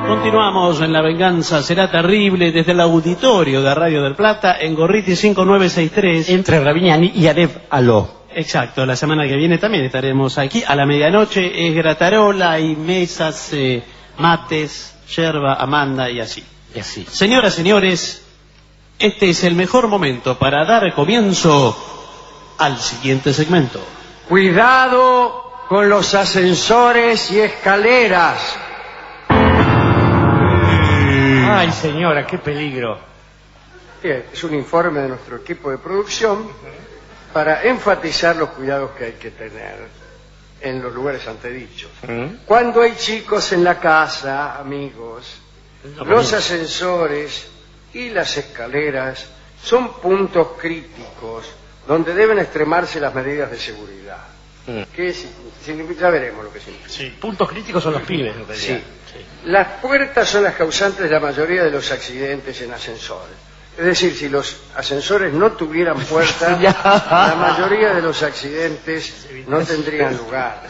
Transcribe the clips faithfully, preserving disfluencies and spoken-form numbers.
Continuamos en La Venganza Será Terrible desde el auditorio de Radio del Plata en Gorriti cinco nueve seis tres. Entre Ravignani y Aref Aló. Exacto, la semana que viene también estaremos aquí a la medianoche. Es gratarola, hay mesas, eh, mates, yerba, Amanda y así. Y así. Señoras, señores, este es el mejor momento para dar comienzo al siguiente segmento. Cuidado con los ascensores y escaleras. Ay, señora, qué peligro. Bien, es un informe de nuestro equipo de producción para enfatizar los cuidados que hay que tener en los lugares antedichos. ¿Mm? Cuando hay chicos en la casa, amigos, los ascensores y las escaleras son puntos críticos donde deben extremarse las medidas de seguridad. Mm. ¿Qué significa? Ya veremos lo que significa. Sí, puntos críticos son los pibes, en realidad. Sí. Sí. Las puertas son las causantes de la mayoría de los accidentes en ascensores. Es decir, si los ascensores no tuvieran puertas, la mayoría de los accidentes no tendrían lugar.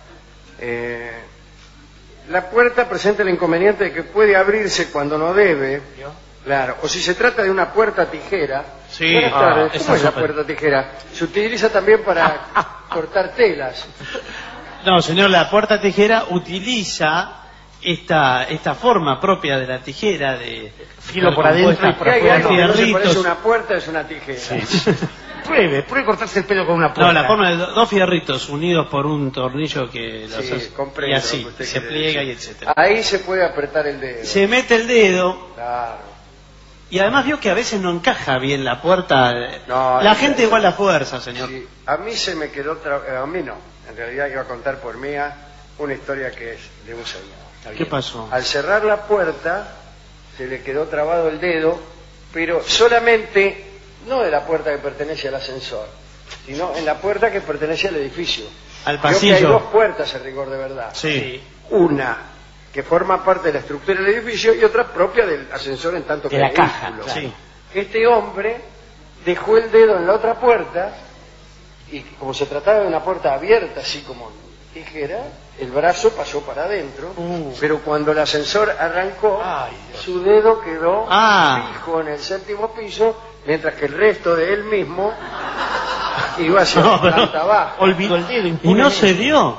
Eh, la puerta presenta el inconveniente de que puede abrirse cuando no debe, claro, o si se trata de una puerta tijera. Sí. Buenas tardes, Ah, ¿cómo es la puerta tijera? Se utiliza también para cortar telas. No, señor, la puerta tijera utiliza esta esta forma propia de la tijera de filo por adentro y por afuera. Hay algo que no se parece una puerta, es una tijera. Sí. Pruebe, pruebe cortarse el pelo con una puerta. No, la forma de dos fierritos unidos por un tornillo que los sí, hace, comprendo, y así se pliega decir. Y etcétera. Ahí se puede apretar el dedo. Se mete el dedo. Claro. Y además vio que a veces no encaja bien la puerta. No, la no, gente no, igual la fuerza, señor. Sí. A mí se me quedó, tra... a mí no. En realidad iba a contar por mía una historia que es de un señor. ¿Qué pasó? Al cerrar la puerta se le quedó trabado el dedo, pero solamente no de la puerta que pertenece al ascensor, sino en la puerta que pertenece al edificio. Al pasillo. Creo que hay dos puertas en rigor de verdad. Sí. Una que forma parte de la estructura del edificio y otra propia del ascensor en tanto que de la vehículo. caja. Claro. Sí. Este hombre dejó el dedo en la otra puerta y como se trataba de una puerta abierta, así como tijera, el brazo pasó para adentro, uh. pero cuando el ascensor arrancó, ay, su dedo quedó ah. fijo en el séptimo piso, mientras que el resto de él mismo iba hacia no, la planta baja. Olvidó el dedo. ¿Y no se dio? No.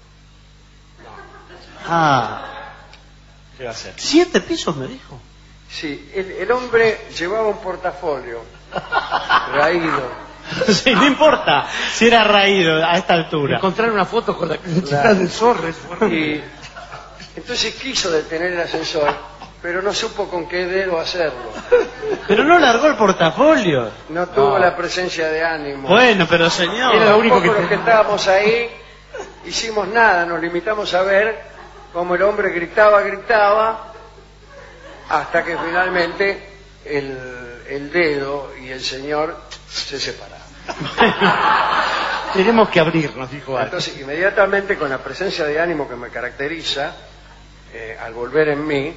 Ah. ¿Qué va a hacer? ¿Siete pisos me dijo? Sí, el, el hombre llevaba un portafolio raído. Sí, no importa si era raído a esta altura. Encontrar una foto con la claro. del zorro. Y entonces quiso detener el ascensor, pero no supo con qué dedo hacerlo. Pero no largó el portafolio. No tuvo no. la presencia de ánimo. Bueno, pero señor. Era lo único que los que estábamos ahí hicimos nada, nos limitamos a ver cómo el hombre gritaba, gritaba, hasta que finalmente el, el dedo y el señor se separaron. Tenemos que abrirnos, dijo algo. Entonces, inmediatamente, con la presencia de ánimo que me caracteriza, eh, al volver en mí,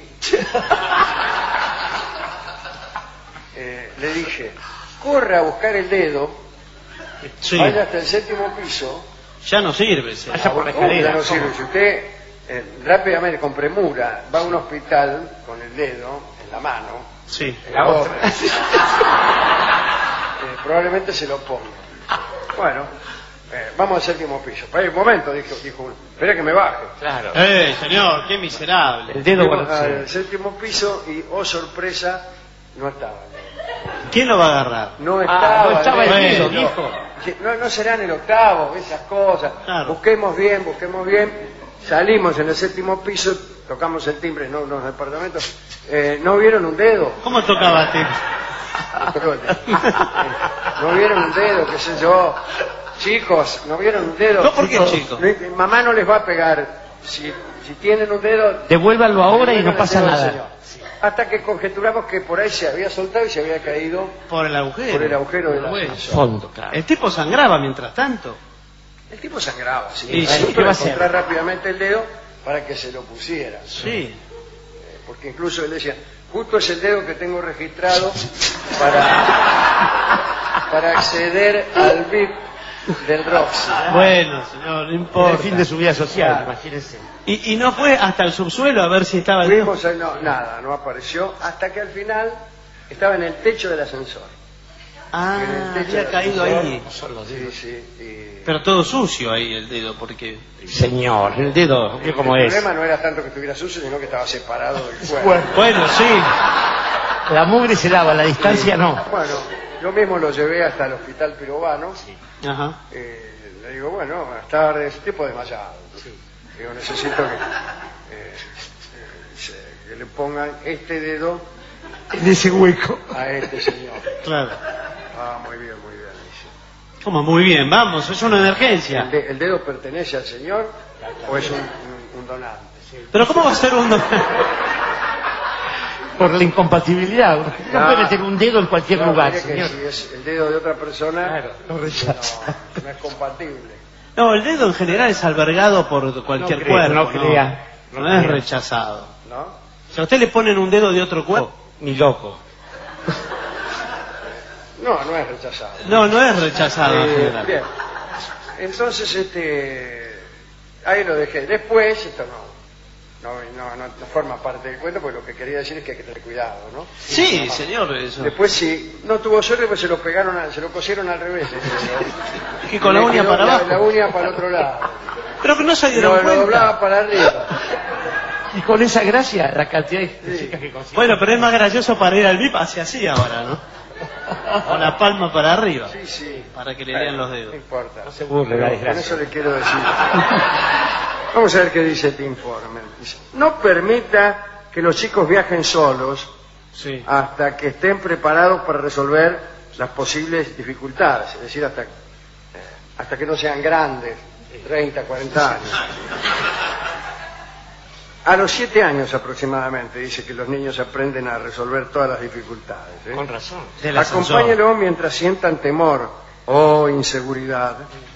eh, le dije, corra a buscar el dedo, sí. vaya hasta el séptimo piso. Ya no sirve. Se vaya por la escalera. Ya no sirve. Si usted eh, rápidamente, con premura, va a un hospital con el dedo en la mano, sí. en la otra. Eh, probablemente se lo ponga. Bueno, eh, vamos al séptimo piso. Para un momento, dijo, dijo uno. Espera que me baje. Claro. Eh, señor, qué miserable. El dedo al séptimo piso y, oh sorpresa, no estaba. ¿Quién lo va a agarrar? No estaba. Ah, no estaba el dedo, no, dijo. No, no será en el octavo, esas cosas. Claro. Busquemos bien, busquemos bien. Salimos en el séptimo piso, tocamos el timbre en unos departamentos. Eh, ¿No vieron un dedo? ¿Cómo tocaba el timbre? No vieron un dedo, qué sé yo. Chicos, no vieron un dedo. No, ¿por qué, chicos? Mamá no les va a pegar. Si, si tienen un dedo, devuélvanlo ahora y no pasa nada. Señor. Hasta que conjeturamos que por ahí se había soltado y se había caído por el agujero. Por el agujero del bueno. fondo, claro. El tipo sangraba mientras tanto. El tipo sangraba, sí. Y sí, ¿qué va a encontrar rápidamente el dedo para que se lo pusiera? Sí. Porque incluso él decía, justo es el dedo que tengo registrado para, para acceder al V I P del Roxy. Bueno, señor, no Por importa. el fin de su vida social, Claro. imagínese. Y, y no fue hasta el subsuelo a ver si estaba el dedo. Fuimos a- no, nada, no apareció, hasta que al final estaba en el techo del ascensor. Ah, En el techo había del caído ascensor. ahí. Sí, sí. y- Pero todo sucio ahí el dedo, porque... Señor, el dedo, ¿qué como el es? problema no era tanto que estuviera sucio, sino que estaba separado del cuerpo. Bueno, sí. La mugre se lava, la distancia no. Bueno, yo mismo lo llevé hasta el hospital pirobano. Ajá. Eh, le digo, bueno, buenas tardes, tipo desmayado. Digo, necesito que, eh, eh, se- que le pongan este dedo En ese hueco. a este señor. Claro. Ah, muy bien, muy bien, dice. Como muy bien, vamos, es una ¿El, emergencia. de- el dedo pertenece al señor o es un, un- un donante? Pero ¿cómo va a ser un... do- Por la incompatibilidad. No Ah. puede meter un dedo en cualquier No, lugar, mire que señor. si es el dedo de otra persona, Claro, no rechaza. no, no es compatible. No, el dedo en general es albergado por cualquier No crea, cuerpo. no crea, No, no es crea. rechazado. ¿No? Si a usted le ponen un dedo de otro cuerpo... Ni loco. No, no es rechazado. No, no es rechazado en Eh, general. bien. Entonces, este, ahí lo dejé. Después, esto no, no, no, no- no forma parte del cuento, porque lo que quería decir es que hay que tener cuidado, ¿no? Sí, señor, eso. Después sí, no tuvo suerte, pues se lo pegaron, a- se lo cosieron al revés. este, Que con la Le uña quedó para la- abajo. La uña para el otro lado. Pero que no se dieron Lo, lo cuenta. doblaba para arriba. Y con esa gracia, la cantidad de Sí. chicas que consigue. Bueno, pero es más gracioso para ir al V I P hacia así ahora, ¿no? Con la palma para arriba. Sí, sí. Para que le lean los dedos. No importa. No se burle, la Con desgracia. eso le quiero decir. Vamos a ver qué dice este informe. Dice, no permita que los chicos viajen solos Sí. hasta que estén preparados para resolver las posibles dificultades, es decir, hasta, eh, hasta que no sean grandes, treinta, cuarenta años. A los siete años aproximadamente dice que los niños aprenden a resolver todas las dificultades. ¿eh? Con razón. Del ascensor. Acompáñelo mientras sientan temor o inseguridad.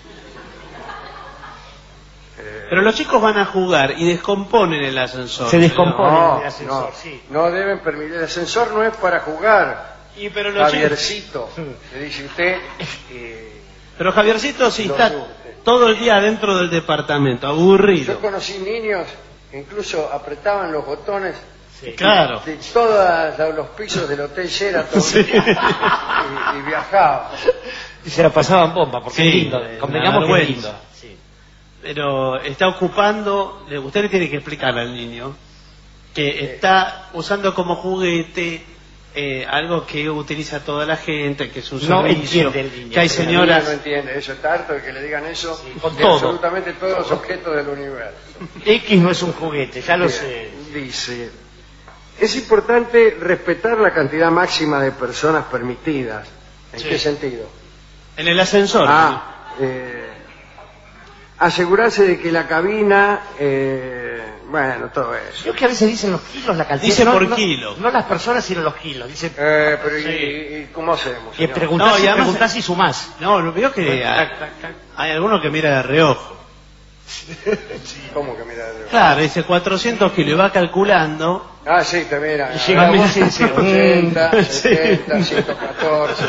Pero los chicos van a jugar y descomponen el ascensor. Se descompone. señor. No, el ascensor, no, sí. no deben permitir. El ascensor no es para jugar. Y pero los chicos... Javiercito, le dice usted. eh, Pero Javiercito sí Lo está surte. todo el día dentro del departamento, aburrido. Yo conocí niños que incluso apretaban los botones Claro. de todos los pisos del Hotel Sheraton Sí. y, y viajaban. Y se la pasaban bomba, porque Sí, es lindo. una Convengamos que es vergüenza. lindo. Sí. Pero está ocupando, le- usted le tiene que explicar al niño que está usando como juguete eh, algo que utiliza toda la gente, que es un No servicio, entiende el niño. que hay El niño señoras... no entiende eso, está harto de que le digan eso con de todo. absolutamente todos los objetos del universo. X no es un juguete, ya lo Bien, sé. Dice, es importante respetar la cantidad máxima de personas permitidas. ¿En Sí. qué sentido? En el ascensor. Ah, eh, asegurarse de que la cabina, eh, bueno, todo eso. Creo que a veces dicen los kilos, la cantidad. Dice no, por no- kilo. No las personas, sino los kilos. Dicen Eh, pero ¿y, Sí. y- y cómo hacemos? que señor? preguntás, No, y y además- preguntás y sumás. No, lo veo que hay, hay alguno que mira de reojo. ¿Cómo que mira? de- Claro, dice cuatrocientos kilos y va calculando. Ah, sí, te mira. Y llega Ah, vos y dice, ochenta, mm, setenta, ciento catorce.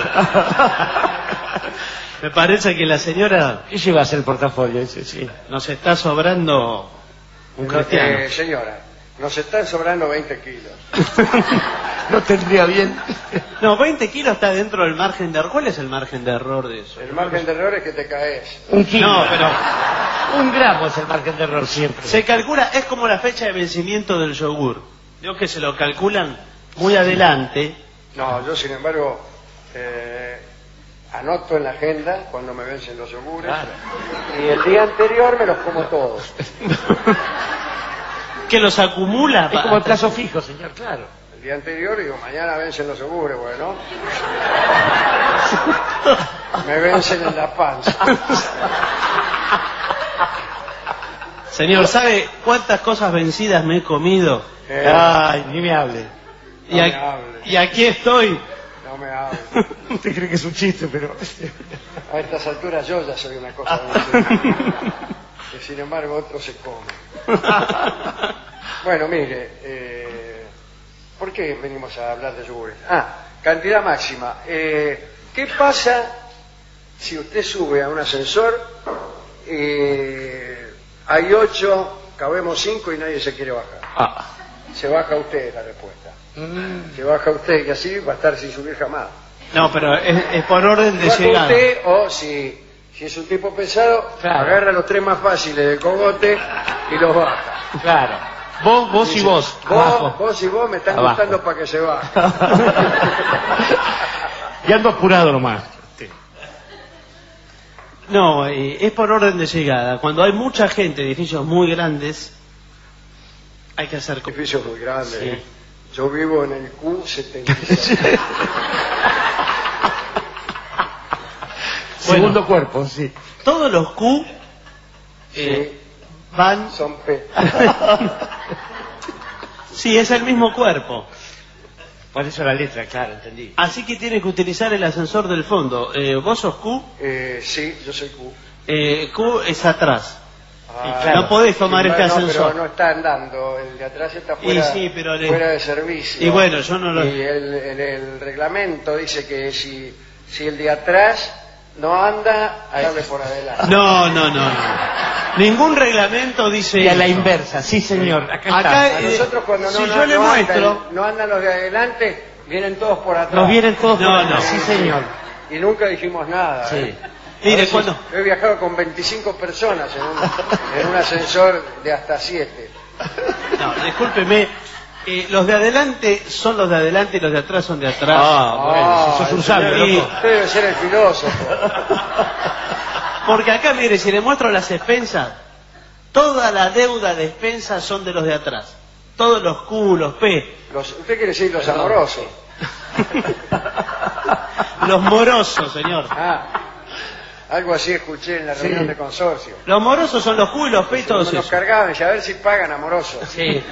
Me parece que la señora ¿Qué llevas en el portafolio? Ese, sí. nos está sobrando un cristiano. Eh, señora, nos están sobrando veinte kilos. No tendría bien. No, veinte kilos está dentro del margen de error. ¿Cuál es el margen de error de eso? El margen de error es que te caes. Un kilo. No, pero Un gramo es el margen de error siempre. se calcula, es como la fecha de vencimiento del yogur. Digo que se lo calculan muy adelante. No, yo sin embargo eh, anoto en la agenda cuando me vencen los yogures Claro. y el día anterior me los como todos. Que los acumula. Es como el plazo fijo, señor, claro. El día anterior digo, mañana vencen los yogures, bueno. Me vencen en la panza. Señor, ¿sabe cuántas cosas vencidas me he comido? Eh, Ay, ni me hable. Y, no a- me hable. y aquí estoy. No me hable. Usted cree que es un chiste, pero... A estas alturas yo ya soy una cosa vencida. Que sin embargo otros se comen. Bueno, mire, eh, ¿por qué venimos a hablar de yogures? Ah, cantidad máxima. Eh, ¿Qué pasa si usted sube a un ascensor, eh, hay ocho, cabemos cinco y nadie se quiere bajar. Ah. Se baja usted, es la respuesta. Mm. Se baja usted y así va a estar sin subir jamás. No, pero es, es por orden de Baja llegada. usted o si, si es un tipo pesado, Claro. agarra los tres más fáciles del cogote y los baja. Claro. Vos, vos y Dice, vos. Vos, Abajo. vos y vos me están Abajo. gustando para que se baje. Y ando apurado nomás. No, eh, es por orden de llegada. Cuando hay mucha gente, edificios muy grandes, hay que hacer... co- Edificios muy grandes. Sí. ¿eh? Yo vivo en el Q setenta y seis. Segundo cuerpo, sí. Todos los Q eh, van... Son P. Sí, es el mismo cuerpo. Por eso la letra, claro, entendí. Así que tiene que utilizar el ascensor del fondo. Eh, ¿Vos sos Q? Eh, sí, yo soy Q. Eh, Q es atrás. Ah, claro. No podés tomar sí, este no, ascensor. Pero no está andando, el de atrás está Y fuera, sí, pero le- fuera de servicio. Y bueno, yo no lo... Y el, el- el reglamento dice que si, si el de atrás no anda, hable por adelante. No, no, no, no. Ningún reglamento dice Y a la eso. inversa, sí señor. Acá, Acá, está. A eh, nosotros cuando no, si no- yo le no muestro- andan, no andan los de adelante, vienen todos por atrás. Nos vienen todos No, por acá, no. sí señor. Y nunca dijimos nada. Sí. ¿eh? Mire, A veces cuando... He viajado con veinticinco personas en un, en un ascensor de hasta siete. No, discúlpeme. Eh, los de adelante son los de adelante y los de atrás son de atrás. Ah, bueno, si sos un el sabio, señor- loco. Usted debe ser el filósofo. Porque acá, mire, si le muestro las expensas, toda la deuda de expensas son de los de atrás. Todos los Q, los P, Los- usted quiere decir los amorosos. los morosos, señor. Ah, algo así escuché en la reunión Sí. de consorcio. Los morosos son los Q y los P y todos Nos esos. cargaban y a ver si pagan amorosos. Sí.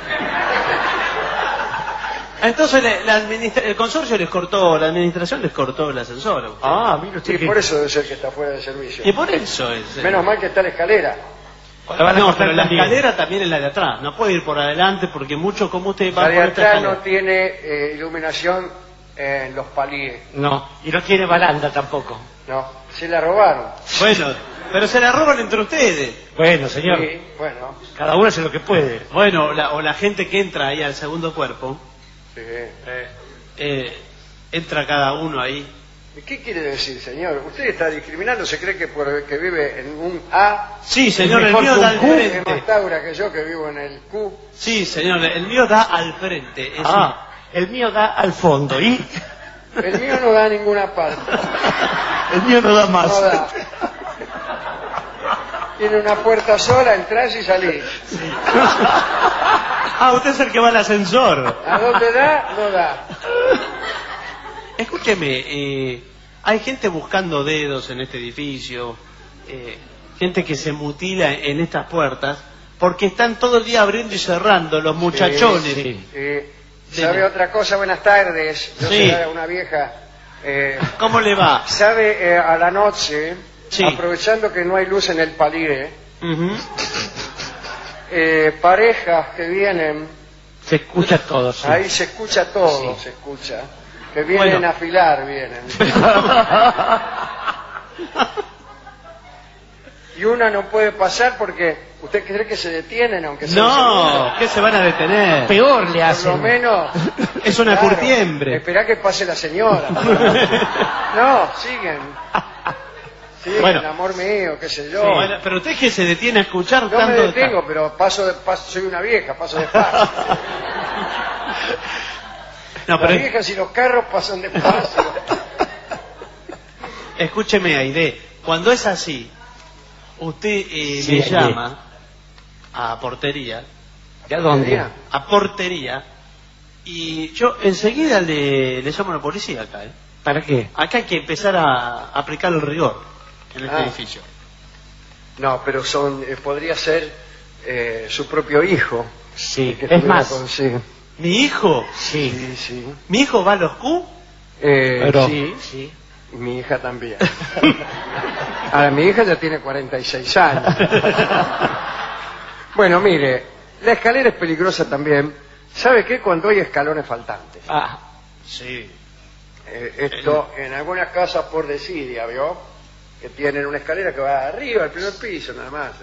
Entonces le- la administra- el consorcio les cortó, la administración les cortó el ascensor. a usted. Ah, mira usted Sí, que... por eso debe ser que está fuera de servicio. Y por eso es. eh. Menos mal que está la escalera. La van a No, cortar pero la también. escalera también es la de atrás. No puede ir por adelante porque mucho como usted va La por de esta atrás escalera. no tiene eh, iluminación en los palíes. No, y no tiene baranda tampoco. No, se la robaron. Bueno, pero se la roban entre ustedes. Bueno, señor, Sí, bueno. cada uno hace lo que puede. Bueno, la- o la gente que entra ahí al segundo cuerpo, Sí. eh, entra cada uno ahí. ¿Y ¿Qué quiere decir, señor? Usted está discriminando, se cree que por que vive en un A Sí, señor, Es el mejor mío que da un al Q, es más frente. taura que yo que vivo en el Q. Sí, señor, el mío da al frente. Es Ah, el mío da al fondo y El mío no da a ninguna parte. el mío no da más. No da. Tiene una puerta sola, entras y salís. Ah, usted es el que va al ascensor. ¿A dónde da? No da. Escúcheme, eh, hay gente buscando dedos en este edificio, eh, gente que se mutila en estas puertas, porque están todo el día abriendo y cerrando los muchachones. Sí. Eh, ¿Sabe otra cosa? Buenas tardes. Yo Sí. soy una vieja. Eh, ¿Cómo le va? ¿Sabe eh, a la noche, Sí. aprovechando que no hay luz en el palier, Ujú. eh, parejas que vienen, Se escucha todo, sí. ahí se escucha todo, se escucha, que vienen Bueno. a afilar, vienen. Y una no puede pasar porque usted cree que se detienen, aunque sea un No, segundo. ¿qué se van a detener? Peor le Por lo hacen. menos. Es una Claro, curtiembre. Esperá que pase la señora. No, siguen. Siguen, Bueno. amor mío, qué sé yo. Bueno, pero usted que se detiene a escuchar No me tanto... detengo, pero paso, de, paso soy una vieja, paso despacio. No, Las pero viejas y los carros pasan despacio. escúcheme, Aide, cuando es así, usted eh, Sí, me Aide. llama a portería, ¿De dónde? a portería, y yo enseguida le, le llamo a la policía acá, ¿eh? ¿Para qué? Acá hay que empezar a aplicar el rigor en este Ah. edificio. No, pero son, eh, podría ser eh, su propio hijo. Sí, que es estuviera más. con- sí. ¿Mi hijo? Sí, Sí, sí. ¿Mi hijo va a los Q? Eh, pero... sí, sí. y mi hija también. Ahora, mi hija ya tiene cuarenta y seis años. Bueno, mire, la escalera es peligrosa también. ¿Sabe qué? Cuando hay escalones faltantes. Ah, Sí. Eh, esto en algunas casas por desidia, ¿vio? que tienen una escalera que va arriba, al primer piso, nada más,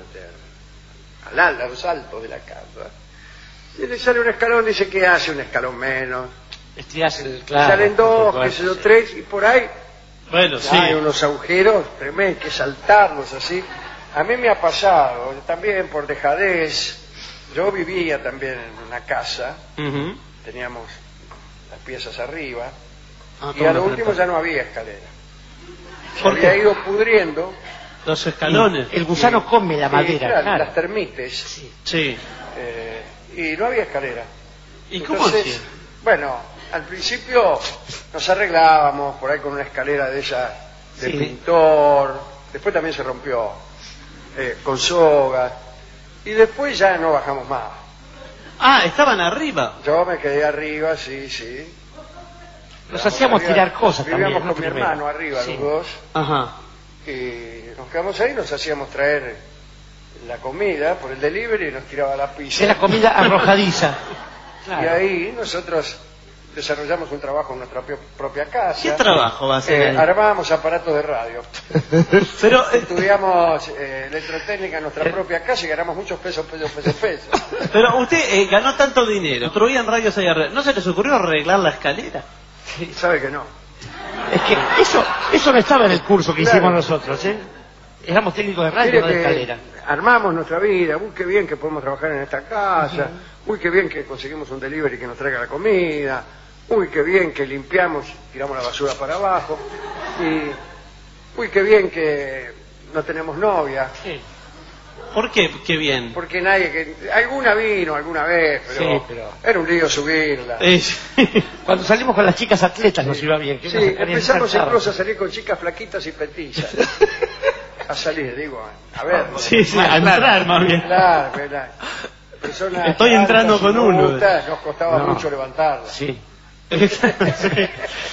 al ala, a los altos de la casa. Y le sale un escalón, dice que hace un escalón menos. Estirás el claro. Salen dos, qué sé yo, tres, y por ahí Bueno, sí. hay unos agujeros tremendos, hay que saltarlos así. A mí me ha pasado, también por dejadez. Yo vivía también en una casa, Uh-huh. teníamos las piezas arriba, Ah, y a lo ¿cómo último lo ya no había escalera. Se ¿Por había qué? ido pudriendo. Los escalones. El gusano y- come la y, madera, claro, claro. las termites, Sí. Sí. eh, y no había escalera. ¿Y cómo Entonces, hacían? bueno, al principio nos arreglábamos por ahí con una escalera de esa de Sí. pintor, después también se rompió eh, con sogas, y después ya no bajamos más. Ah, estaban arriba. Yo me quedé arriba, sí, sí. Nos Estábamos hacíamos arriba, tirar cosas vivíamos también, ¿no? con mi Primero. hermano arriba, Sí. los dos, Ajá. y nos quedamos ahí, nos hacíamos traer la comida por el delivery y nos tiraba la pizza. Era comida arrojadiza. Y Claro. ahí nosotros desarrollamos un trabajo en nuestra pio- propia casa. ¿Qué trabajo va a ser? Eh, ahí? armábamos aparatos de radio. Pero, eh, Estudiamos eh, electrotécnica en nuestra propia casa y ganamos muchos pesos, pesos, pesos, pesos. pero usted eh, ganó tanto dinero, construían radios ahí arriba. ¿No se les ocurrió arreglar la escalera? ¿Sabe que no? Es que eso, eso no estaba en el curso que Claro. hicimos nosotros, ¿eh? Éramos técnicos de radio, Mire no de que escalera. armamos nuestra vida. Uy, qué bien que podemos trabajar en esta casa. Uy, qué bien que conseguimos un delivery que nos traiga la comida. Uy, qué bien que limpiamos, tiramos la basura para abajo. Y uy, qué bien que no tenemos novia. Sí. ¿Por qué? Qué bien. Porque nadie que... Alguna vino alguna vez, pero, Sí, pero- era un lío subirla. Eh, Cuando salimos con las chicas atletas nos iba bien. que Sí, nos sacarían empezamos encantados. incluso a salir con chicas flaquitas y petizas. A salir, digo, a ver. sí, sí, a entrar más bien. Claro, verdad. Personas Estoy entrando altas y con uno. robustas, nos costaba No. mucho levantarlas. Sí. Sí.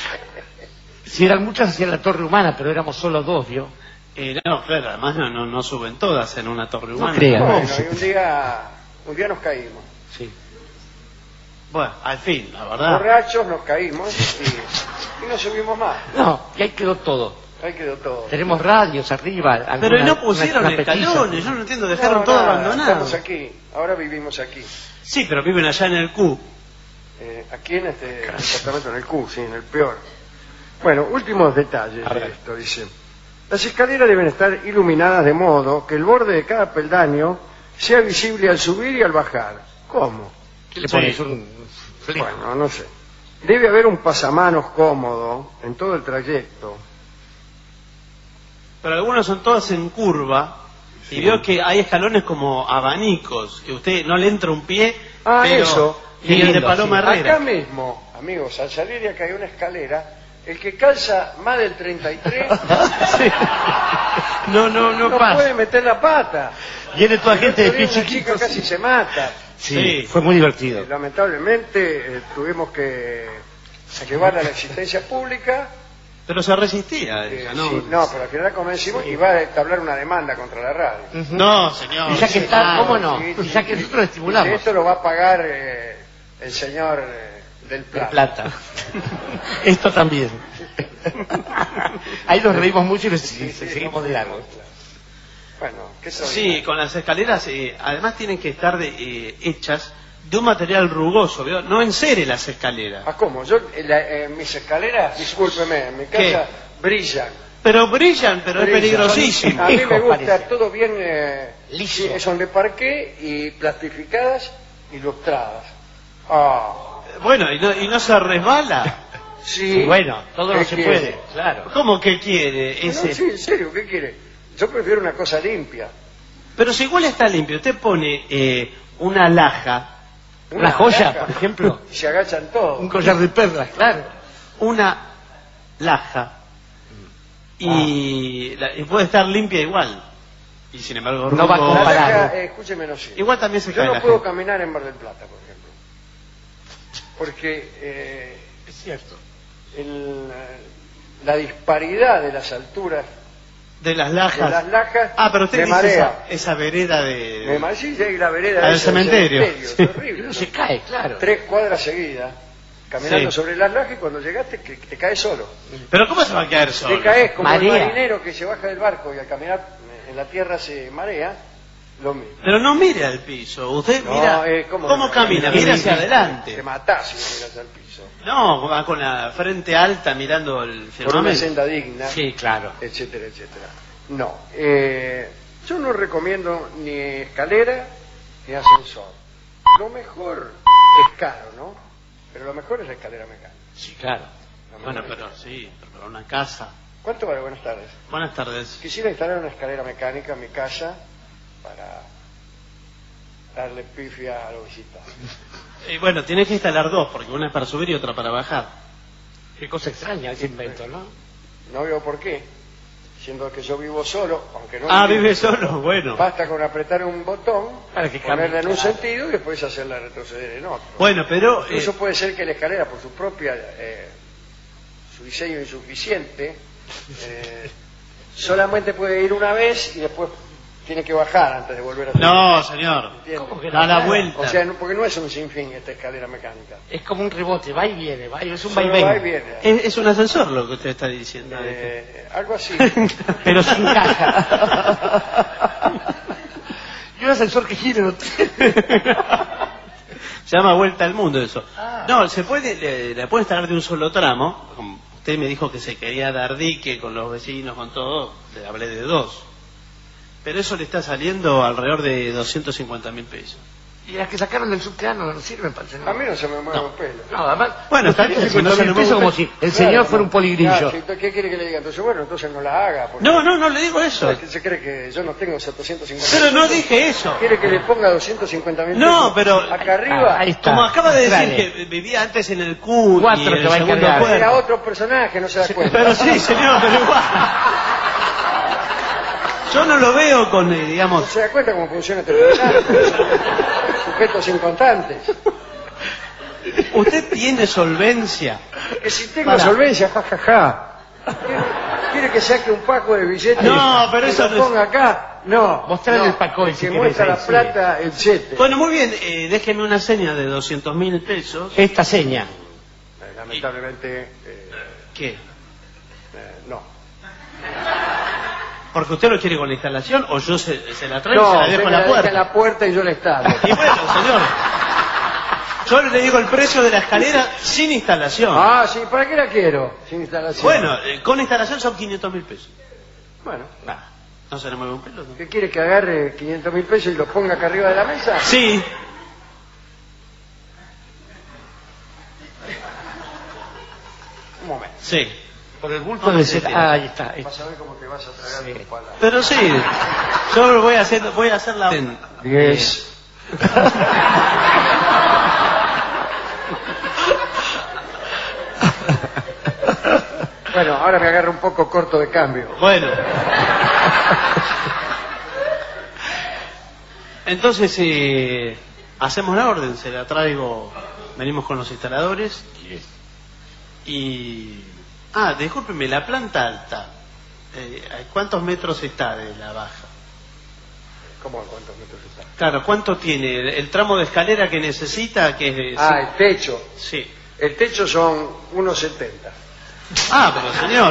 Si eran muchas hacían la torre humana, pero éramos solo dos, ¿vio? Eh, no, claro, además no, no, no suben todas en una torre humana. crea. Bueno, y un día, un día nos caímos. Sí. Bueno, al fin, la verdad. Borrachos nos caímos y, y no subimos más. No, y ahí quedó todo. Ahí quedó todo. Tenemos radios arriba. Pero alguna- no pusieron una- una petiza. escalones, yo no entiendo, dejaron No, todo nada, abandonado. Estamos aquí, ahora vivimos aquí. Sí, pero viven allá en el Q. Eh, aquí en este departamento, en el Q, sí, en el peor. Bueno, últimos detalles A de ver. esto, dice. Las escaleras deben estar iluminadas de modo que el borde de cada peldaño sea visible al subir y al bajar. ¿Cómo? ¿Qué le Sí. pones? Un flip. Bueno, no sé. Debe haber un pasamanos cómodo en todo el trayecto. Pero algunos son todas en curva. Y veo que hay escalones como abanicos, que usted no le entra un pie, Ah, pero eso. y el de Lindo, Paloma sí. Herrera. Acá mismo, amigos, al salir de acá hay una escalera. El que calza más del treinta y tres Sí. No, no, no, no pasa. puede meter la pata. Viene toda El gente de otro día pie una chica chiquito. casi se mata. Sí, Sí. fue muy divertido. Eh, lamentablemente eh, tuvimos que llevarla a la existencia pública. Pero se resistía eh, ella, ¿no? sí, no, pero al final la convencimos y va a entablar una demanda contra la radio. Ujú. No, señor. Y ya que está, Ah, ¿cómo no? Sí, Y sí, ya que sí. nosotros lo estimulamos. Dice, esto lo va a pagar eh, el señor eh, del De Plata. plata. Esto también. Ahí nos reímos mucho y nos Sí, sí, seguimos no, de largo. claro. Bueno, ¿qué soy? Sí, con las escaleras, eh, además tienen que estar de, eh, hechas de un material rugoso, ¿veo? No encere las escaleras. ¿Ah, cómo? Yo, en, la- en mis escaleras, discúlpeme, en mi casa ¿Qué? brillan. Pero brillan, pero es Brillan. peligrosísimo. A mí Hijos, me gusta parece. todo bien, eh, Liso. sí, son de parqué y plastificadas, ilustradas. Ah, Bueno, y no, y no se resbala. sí. Y bueno, todo ¿Qué no se quiere? puede, claro. ¿Cómo que quiere No, ese? sí, en serio, ¿qué quiere? Yo prefiero una cosa limpia. Pero si igual está limpio, usted pone eh, una laja, Una joya, laja, por ejemplo. y se agachan todos. Un collar de perlas, claro. una laja, y, la- y puede estar limpia igual. Y sin embargo, No va a rugosa. La comparar. laja, eh, escúcheme, no sé. Igual también se Yo cae no la puedo gente. caminar en Mar del Plata, por ejemplo. Porque eh, Es cierto. el, eh, la disparidad de las alturas De las de lajas. las lajas Ah, pero usted me dice marea. esa, esa vereda de... Me marea, sí, y la vereda Al esa del cementerio. cementerio, Sí. es horrible. No se cae, claro. Tres cuadras seguidas, caminando Sí. sobre las lajas y cuando llegaste que, que te caes solo. Pero ¿cómo se va a caer solo? Te caes como Marea. el marinero que se baja del barco y al caminar en la tierra se marea, lo mismo. Pero no mire al piso. Usted No, mira eh, cómo, ¿cómo no? camina. Mira, Mira hacia Te adelante. matás si no miras al piso. No, va con la frente alta mirando el Por una firmamento. senda digna, Sí, claro. etcétera, etcétera. No, eh, yo no recomiendo ni escalera ni ascensor. Lo mejor es caro, ¿no? Pero lo mejor es la escalera mecánica. Sí, claro. La Bueno, mejor pero es- sí, pero para una casa. ¿Cuánto vale? Buenas tardes. Buenas tardes. Quisiera instalar una escalera mecánica en mi casa para darle pifia a los visitantes. Y bueno, tienes que instalar dos, porque una es para subir y otra para bajar. Qué cosa extraña ese invento, ¿no? No veo por qué, siendo que yo vivo solo, aunque no... Ah, vivo- vive solo, bueno. Basta con apretar un botón, Para que ponerla cambie, en un claro. sentido y después hacerla retroceder en otro. Bueno, pero... eh, Incluso puede ser que la escalera, por su propia, eh, su diseño insuficiente, eh, solamente puede ir una vez y después tiene que bajar antes de volver a subir. no, señor. ¿Entiende? ¿Cómo que A la Claro. vuelta. O sea, no- porque no es un sinfín esta escalera mecánica. Es como un rebote, va y viene, va y es un Solo vaivén. va y viene. es, es un ascensor lo que usted está diciendo. Eh, algo así. Pero sin caja. Y un ascensor que gire. No Se llama Vuelta al Mundo eso. No, se puede, le, le puede instalar de un solo tramo. Como usted me dijo que se quería dar dique con los vecinos, con todo, le hablé de dos. Pero eso le está saliendo alrededor de doscientos cincuenta mil pesos. Y las que sacaron del subterráneo no sirven para el señor. A mí no se me mueve No. un pelo. No, además. Bueno, está bien, si no se le mueve pesos un como pelo. si el señor fuera un poligrillo. Claro, ¿qué- ¿Qué quiere que le diga? Entonces, bueno, entonces no la haga. Porque No, no, no le digo eso. ¿Qué se cree que yo no tengo setecientos cincuenta Pero no pesos? dije eso. ¿Quiere que le ponga doscientos cincuenta mil No, pesos pero- acá arriba? Ah, ahí está. Como acaba de decir Dale. que vivía antes en el Q Cuatro y en te el va a segundo encargar. cuerpo. Era otro personaje, no se da cuenta. Pero sí, señor, pero igual. Yo no lo veo con, eh, No digamos... se da cuenta cómo funciona este terminal. Sujetos incontantes. Usted tiene solvencia. Que si tengo Para. solvencia, jajaja. Ja, ja. ¿Quiere, quiere que saque un paco de billetes? No, pero y eso lo no es- ponga acá? No. Mostrarle no. el paco, Que si querés, muestra ahí, la sí. plata, el chete. Bueno, muy bien, eh, déjeme una seña de doscientos mil pesos. Esta seña. Eh, Lamentablemente, eh, ¿Qué? eh, no. ¿Porque usted lo quiere con la instalación o yo se, se la traigo y se No, la usted dejo me en la la deja puerta? en la puerta y yo la instalo. Y bueno, señor, yo le digo el precio de la escalera sin instalación. Ah, sí, ¿para qué la quiero? Sin instalación. Bueno, eh, con instalación son quinientos mil pesos. Bueno, Nah, no se le mueve un pelo, ¿no? ¿qué quiere que agarre quinientos mil pesos y los ponga acá arriba de la mesa? Sí. Un momento. Sí. Por el bulto No, de sí, ser. sí. Ah, ahí está. ahí Vas a ver cómo te vas a tragar Sí. tus palabras. Pero sí, yo voy a hacer, voy a hacer la... Diez. Bueno, ahora me agarro un poco corto de cambio. Bueno. Entonces, eh, hacemos la orden, se la traigo, venimos con los instaladores y... Ah, discúlpeme, la planta alta, eh, ¿cuántos metros está de la baja? ¿Cómo a cuántos metros está? Claro, ¿cuánto tiene el, el tramo de escalera que necesita? Que es de- Ah, el techo. sí. El techo son uno setenta. Ah, pero señor.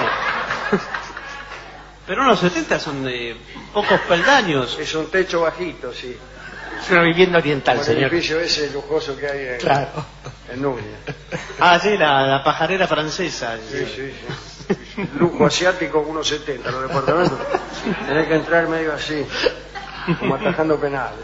Pero unos setenta son de pocos peldaños. Es un techo bajito, sí. Es una vivienda oriental, Como el señor. edificio ese lujoso que hay en, Claro. en Núñez. Ah, sí, la, la pajarera francesa. Sí, sí, sí. Lujo asiático uno setenta, los departamentos. Tenés que entrar medio así, como atajando penales.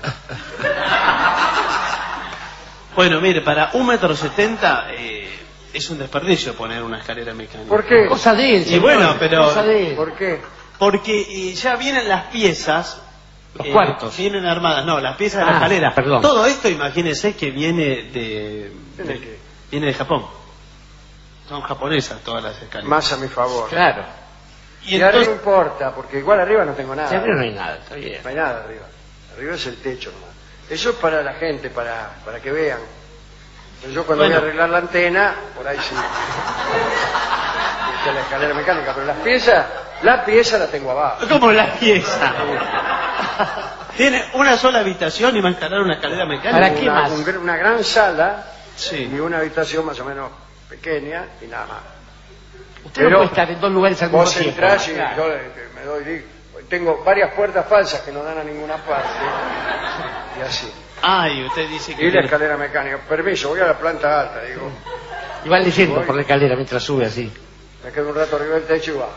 Bueno, mire, para un metro setenta eh, es un desperdicio poner una escalera mecánica. ¿Por qué? Cosa de él, Y señor. bueno, pero- Cosa de él. ¿Por qué? Porque eh, ya vienen las piezas. Los eh, cuartos. Vienen armadas, no, las piezas de la Ah, escalera. perdón. Todo esto, imagínese que viene de, ¿Viene de- qué? viene de Japón. Son japonesas todas las escaleras. Más a mi favor. Claro. Y Y arriba no entonces, importa, porque igual arriba no tengo nada. Siempre no hay nada, está bien. No hay nada arriba. Arriba es el techo nomás. Eso es para la gente, para, para que vean. Pero yo cuando Bueno. voy a arreglar la antena, por ahí sí. Está la escalera mecánica, pero las piezas, la pieza la tengo abajo. como la pieza. Tiene una sola habitación y va a instalar una escalera mecánica. ¿Para qué Una, más? un gr- una gran sala Sí. y una habitación más o menos pequeña y nada más. Usted no puede estar en dos lugares al mismo vos tiempo. entrás y Claro. yo eh, me doy... Tengo varias puertas falsas que no dan a ninguna parte. Y así. Ah, y usted dice que... Y la escalera mecánica. Permiso, voy a la planta alta, digo. Y va leyendo Voy. por la escalera mientras sube así. Me quedo un rato arriba del techo y bajo.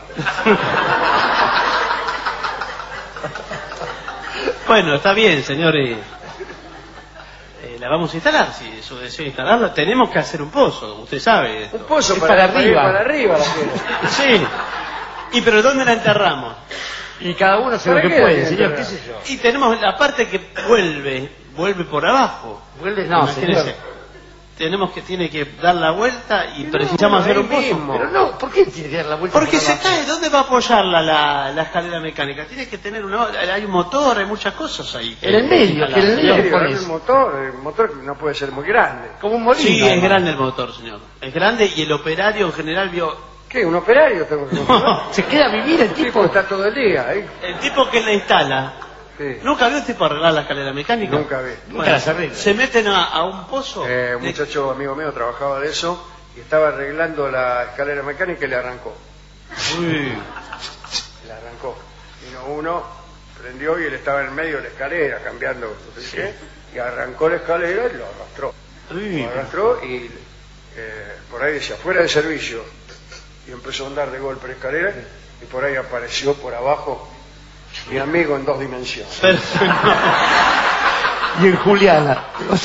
Bueno, está bien, señor. Eh, eh, la vamos a instalar, si su deseo instalarla. Tenemos que hacer un pozo, usted sabe esto. Un pozo Es para, para para ir arriba. para arriba. La quiero. Sí. ¿Y pero dónde la enterramos? Y cada uno hace lo ¿Para que qué puede, la señor, tiene qué que sé yo. Y tenemos la parte que vuelve, vuelve por abajo. Vuelve, no, Imagínese. señor. Tenemos que, tiene que dar la vuelta y precisamos hacer un pozo. mismo. Pero no, ¿por qué tiene que dar la vuelta? Porque por se abajo? cae, ¿dónde va a apoyarla la, la escalera mecánica? Tiene que tener una... Hay un motor, hay muchas cosas ahí. En el medio, que en el medio Sí, lo pones. el motor, el motor no puede ser muy grande. Como un molino. Sí, es además. grande el motor, señor. Es grande y el operario en general vio... ¿Qué? ¿Un operario tengo que comprar? Se queda a vivir el El tipo tipo. está todo el día ahí. El tipo que la instala... Sí. ¿Nunca vio un tipo arreglar la escalera mecánica? Nunca vi. Nunca las arregla. Se meten a, a un pozo... Eh, un de- muchacho amigo mío trabajaba de eso y estaba arreglando la escalera mecánica y le arrancó. Uy. Le arrancó. Vino uno, prendió y él estaba en el medio de la escalera cambiando no sé qué, y arrancó la escalera y lo arrastró. Uy. Lo arrastró y eh, por ahí decía, fuera de servicio. Y empezó a andar de golpe la escalera y por ahí apareció por abajo mi amigo en dos dimensiones. Pero- Y en Juliana.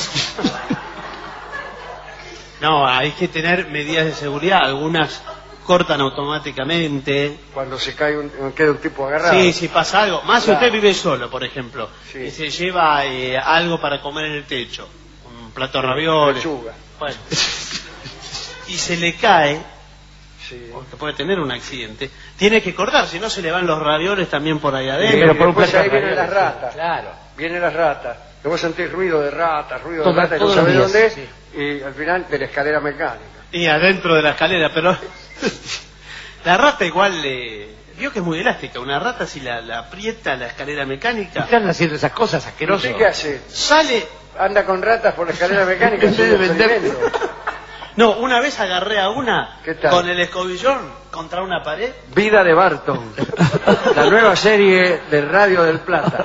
No, hay que tener medidas de seguridad. Algunas cortan automáticamente. Cuando se cae un, queda un tipo agarrado. Sí, si pasa algo. Más si Claro. usted vive solo, por ejemplo. Sí. Y se lleva eh, algo para comer en el techo. Un plato de ravioles. Lechuga. Bueno. Y se le cae, Sí. porque puede tener un accidente. Tiene que cortar, si no se le van los ravioles también por ahí Sí, adentro. pero por un después plato ahí de vienen las ravioles, ratas. Claro. Vienen las ratas. Que vos sentís ruido de ratas, ruido Toda- de ratas, y no todos los sabés días, dónde es, sí. y al final de la escalera mecánica. Y adentro de la escalera, pero la rata igual le... Vio que es muy elástica. Una rata si la, la aprieta la escalera mecánica, Están haciendo esas cosas asquerosas. ¿Usted qué hace? sale... Anda con ratas por la escalera mecánica. En vez es un de vender- experimento. No, una vez agarré a una ¿Qué tal? con el escobillón contra una pared. Vida de Barton. La nueva serie de Radio del Plata.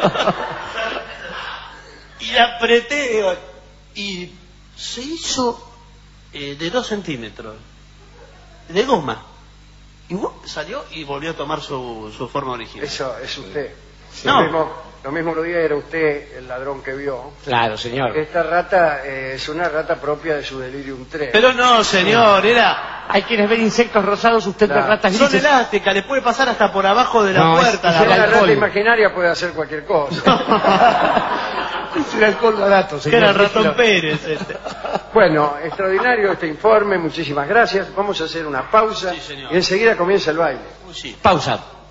Y la apreté digo, y se hizo eh, de dos centímetros de goma. Y ¡uh! Salió y volvió a tomar su, su forma original. Eso es usted. No. Lo mismo, lo mismo otro día era usted el ladrón que vio. Claro, señor. Esta rata eh, es una rata propia de su delirium tres. Pero no, señor, era... Hay quienes ven insectos rosados, usted ve Claro. ratas Son grises. elásticas, le puede pasar hasta por abajo de la No, puerta. es- la Si una el rata. rata alcohol. imaginaria puede hacer cualquier cosa. Es el alcohol barato, Que señor. era el ratón Pérez. Este. Bueno, extraordinario este informe, muchísimas gracias. Vamos a hacer una pausa Sí, señor. y enseguida comienza el baile. Uy, sí. Pausa.